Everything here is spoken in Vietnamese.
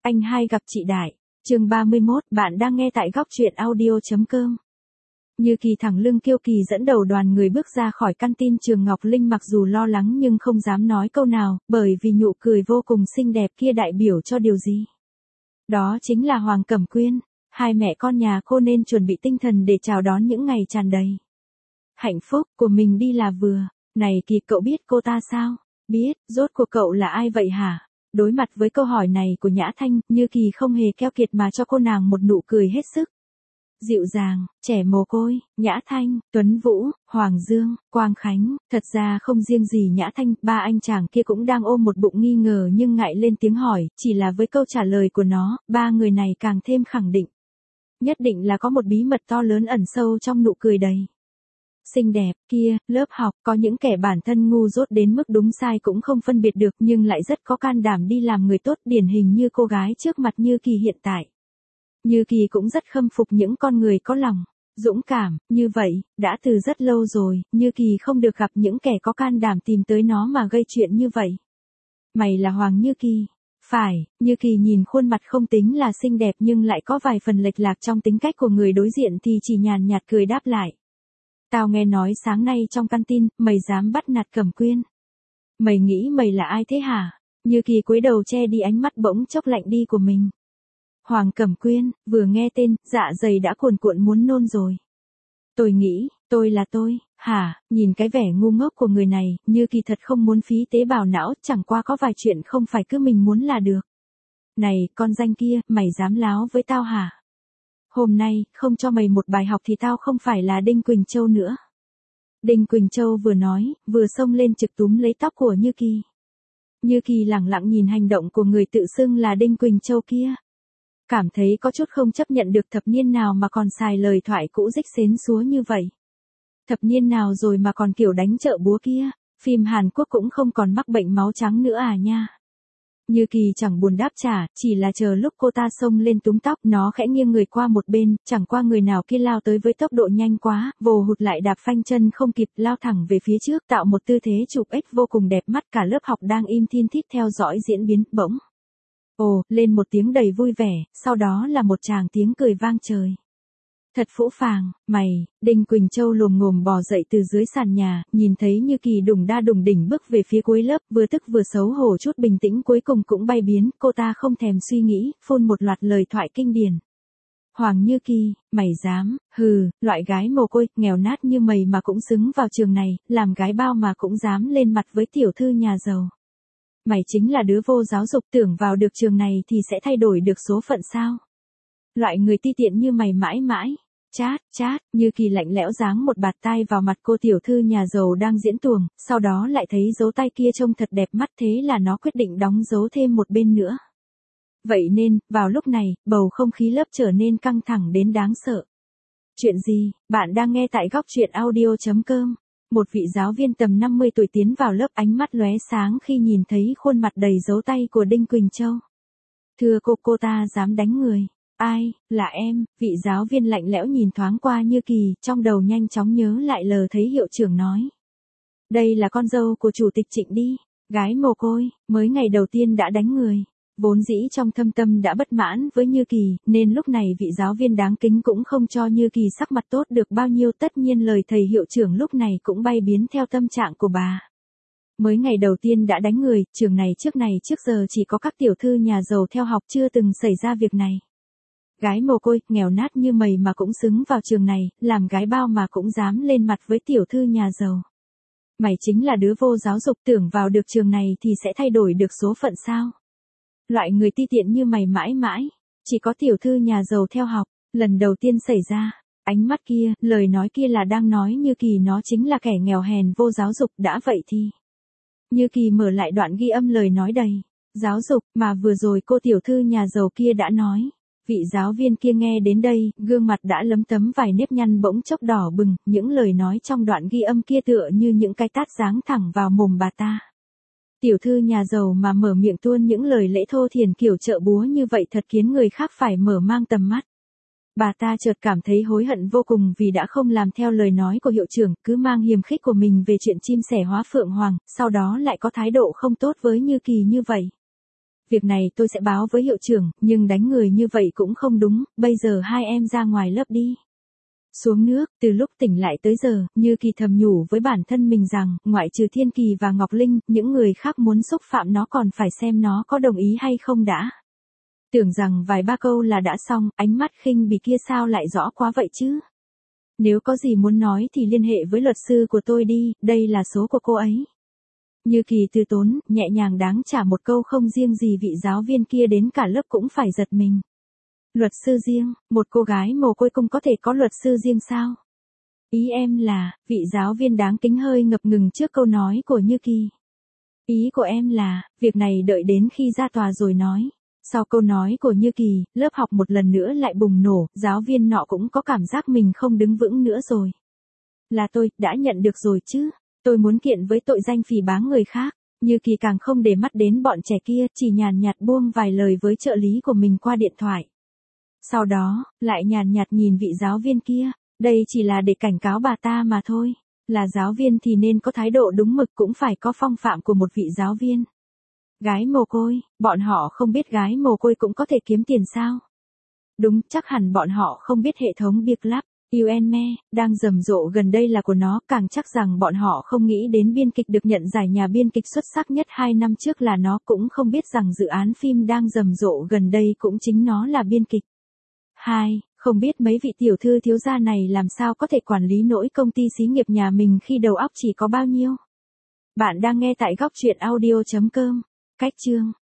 Anh hai gặp chị Đại. Chương 31, bạn đang nghe tại góc truyện audio.com. Như Kỳ thẳng lưng kiêu kỳ dẫn đầu đoàn người bước ra khỏi căn tin trường Ngọc Linh, mặc dù lo lắng nhưng không dám nói câu nào, bởi vì nụ cười vô cùng xinh đẹp kia đại biểu cho điều gì? Đó chính là Hoàng Cẩm Quyên. Hai mẹ con nhà cô nên chuẩn bị tinh thần để chào đón những ngày tràn đầy hạnh phúc của mình đi là vừa. Này Kỳ, cậu biết cô ta sao? Biết. Rốt cuộc cậu là ai vậy hả? Đối mặt với câu hỏi này của Nhã Thanh, Như Kỳ không hề keo kiệt mà cho cô nàng một nụ cười hết sức dịu dàng. Trẻ mồ côi, Nhã Thanh, Tuấn Vũ, Hoàng Dương, Quang Khánh. Thật ra không riêng gì Nhã Thanh, ba anh chàng kia cũng đang ôm một bụng nghi ngờ nhưng ngại lên tiếng hỏi, chỉ là với câu trả lời của nó, ba người này càng thêm khẳng định. Nhất định là có một bí mật to lớn ẩn sâu trong nụ cười đầy xinh đẹp kia. Lớp học có những kẻ bản thân ngu dốt đến mức đúng sai cũng không phân biệt được nhưng lại rất có can đảm đi làm người tốt, điển hình như cô gái trước mặt Như Kỳ hiện tại. Như Kỳ cũng rất khâm phục những con người có lòng dũng cảm như vậy, đã từ rất lâu rồi, Như Kỳ không được gặp những kẻ có can đảm tìm tới nó mà gây chuyện như vậy. Mày là Hoàng Như Kỳ? Phải. Như Kỳ nhìn khuôn mặt không tính là xinh đẹp nhưng lại có vài phần lệch lạc trong tính cách của người đối diện thì chỉ nhàn nhạt cười đáp lại. Tao nghe nói sáng nay trong căn tin, mày dám bắt nạt Cẩm Quyên. Mày nghĩ mày là ai thế hả? Như Kỳ cúi đầu che đi ánh mắt bỗng chốc lạnh đi của mình. Hoàng Cẩm Quyên, vừa nghe tên, dạ dày đã cuồn cuộn muốn nôn rồi. Tôi nghĩ, tôi là tôi, hả? Nhìn cái vẻ ngu ngốc của người này, Như Kỳ thật không muốn phí tế bào não, chẳng qua có vài chuyện không phải cứ mình muốn là được. Này, con danh kia, mày dám láo với tao hả? Hôm nay, không cho mày một bài học thì tao không phải là Đinh Quỳnh Châu nữa. Đinh Quỳnh Châu vừa nói, vừa xông lên trực túm lấy tóc của Như Kỳ. Như Kỳ lẳng lặng nhìn hành động của người tự xưng là Đinh Quỳnh Châu kia. Cảm thấy có chút không chấp nhận được, thập niên nào mà còn xài lời thoại cũ rích xến xúa như vậy. Thập niên nào rồi mà còn kiểu đánh chợ búa kia, phim Hàn Quốc cũng không còn mắc bệnh máu trắng nữa à nha. Như Kỳ chẳng buồn đáp trả, chỉ là chờ lúc cô ta xông lên túm tóc, nó khẽ nghiêng người qua một bên, chẳng qua người nào kia lao tới với tốc độ nhanh quá, vồ hụt lại đạp phanh chân không kịp, lao thẳng về phía trước, tạo một tư thế chụp ếch vô cùng đẹp mắt. Cả lớp học đang im thin thít theo dõi diễn biến, bỗng ồ lên một tiếng đầy vui vẻ, sau đó là một tràng tiếng cười vang trời. Thật phũ phàng, mày. Đinh Quỳnh Châu lồm ngồm bò dậy từ dưới sàn nhà, nhìn thấy Như Kỳ đùng đa đùng đỉnh bước về phía cuối lớp, vừa tức vừa xấu hổ, chút bình tĩnh cuối cùng cũng bay biến, cô ta không thèm suy nghĩ, phun một loạt lời thoại kinh điển. Hoàng Như Kỳ, mày dám, hừ, loại gái mồ côi, nghèo nát như mày mà cũng xứng vào trường này, làm gái bao mà cũng dám lên mặt với tiểu thư nhà giàu. Mày chính là đứa vô giáo dục, tưởng vào được trường này thì sẽ thay đổi được số phận sao? Loại người ti tiện như mày mãi mãi. Chát, chát. Như Kỳ lạnh lẽo giáng một bạt tai vào mặt cô tiểu thư nhà giàu đang diễn tuồng, sau đó lại thấy dấu tay kia trông thật đẹp mắt, thế là nó quyết định đóng dấu thêm một bên nữa. Vậy nên, vào lúc này, bầu không khí lớp trở nên căng thẳng đến đáng sợ. Chuyện gì? Bạn đang nghe tại góc truyện audio.com. Một vị giáo viên tầm 50 tuổi tiến vào lớp, ánh mắt lóe sáng khi nhìn thấy khuôn mặt đầy dấu tay của Đinh Quỳnh Châu. Thưa cô ta dám đánh người. Ai, là em. Vị giáo viên lạnh lẽo nhìn thoáng qua Như Kỳ, trong đầu nhanh chóng nhớ lại lời thấy hiệu trưởng nói. Đây là con dâu của chủ tịch Trịnh đi, gái mồ côi, mới ngày đầu tiên đã đánh người. Vốn dĩ trong thâm tâm đã bất mãn với Như Kỳ, nên lúc này vị giáo viên đáng kính cũng không cho Như Kỳ sắc mặt tốt được bao nhiêu, tất nhiên lời thầy hiệu trưởng lúc này cũng bay biến theo tâm trạng của bà. Mới ngày đầu tiên đã đánh người, trường này trước giờ chỉ có các tiểu thư nhà giàu theo học, chưa từng xảy ra việc này. Gái mồ côi, nghèo nát như mày mà cũng xứng vào trường này, làm gái bao mà cũng dám lên mặt với tiểu thư nhà giàu. Mày chính là đứa vô giáo dục, tưởng vào được trường này thì sẽ thay đổi được số phận sao? Loại người ti tiện như mày mãi mãi, chỉ có tiểu thư nhà giàu theo học, lần đầu tiên xảy ra. Ánh mắt kia, lời nói kia là đang nói Như Kỳ nó chính là kẻ nghèo hèn vô giáo dục, đã vậy thì. Như Kỳ mở lại đoạn ghi âm lời nói đầy giáo dục mà vừa rồi cô tiểu thư nhà giàu kia đã nói. Vị giáo viên kia nghe đến đây, gương mặt đã lấm tấm vài nếp nhăn bỗng chốc đỏ bừng, những lời nói trong đoạn ghi âm kia tựa như những cái tát giáng thẳng vào mồm bà ta. Tiểu thư nhà giàu mà mở miệng tuôn những lời lẽ thô thiển kiểu chợ búa như vậy thật khiến người khác phải mở mang tầm mắt. Bà ta chợt cảm thấy hối hận vô cùng vì đã không làm theo lời nói của hiệu trưởng, cứ mang hiềm khích của mình về chuyện chim sẻ hóa phượng hoàng, sau đó lại có thái độ không tốt với Như Kỳ như vậy. Việc này tôi sẽ báo với hiệu trưởng, nhưng đánh người như vậy cũng không đúng, bây giờ hai em ra ngoài lớp đi. Xuống nước, từ lúc tỉnh lại tới giờ, Như Kỳ thầm nhủ với bản thân mình rằng, ngoại trừ Thiên Kỳ và Ngọc Linh, những người khác muốn xúc phạm nó còn phải xem nó có đồng ý hay không đã. Tưởng rằng vài ba câu là đã xong, ánh mắt khinh bỉ kia sao lại rõ quá vậy chứ? Nếu có gì muốn nói thì liên hệ với luật sư của tôi đi, đây là số của cô ấy. Như Kỳ từ tốn, nhẹ nhàng đáng trả một câu không riêng gì vị giáo viên kia đến cả lớp cũng phải giật mình. Luật sư riêng, một cô gái mồ côi cũng có thể có luật sư riêng sao? Ý em là, vị giáo viên đáng kính hơi ngập ngừng trước câu nói của Như Kỳ. Ý của em là, việc này đợi đến khi ra tòa rồi nói. Sau câu nói của Như Kỳ, lớp học một lần nữa lại bùng nổ, giáo viên nọ cũng có cảm giác mình không đứng vững nữa rồi. Là tôi, đã nhận được rồi chứ, tôi muốn kiện với tội danh phỉ báng người khác. Như Kỳ càng không để mắt đến bọn trẻ kia, chỉ nhàn nhạt buông vài lời với trợ lý của mình qua điện thoại. Sau đó, lại nhàn nhạt nhìn vị giáo viên kia, đây chỉ là để cảnh cáo bà ta mà thôi. Là giáo viên thì nên có thái độ đúng mực cũng phải có phong phạm của một vị giáo viên. Gái mồ côi, bọn họ không biết gái mồ côi cũng có thể kiếm tiền sao? Đúng, chắc hẳn bọn họ không biết hệ thống Biệt Lab, UNME, đang rầm rộ gần đây là của nó, càng chắc rằng bọn họ không nghĩ đến biên kịch được nhận giải nhà biên kịch xuất sắc nhất 2 năm trước là nó, cũng không biết rằng dự án phim đang rầm rộ gần đây cũng chính nó là biên kịch. 2. Không biết mấy vị tiểu thư thiếu gia này làm sao có thể quản lý nổi công ty xí nghiệp nhà mình khi đầu óc chỉ có bao nhiêu. Bạn đang nghe tại góc truyện audio.com. Cách chương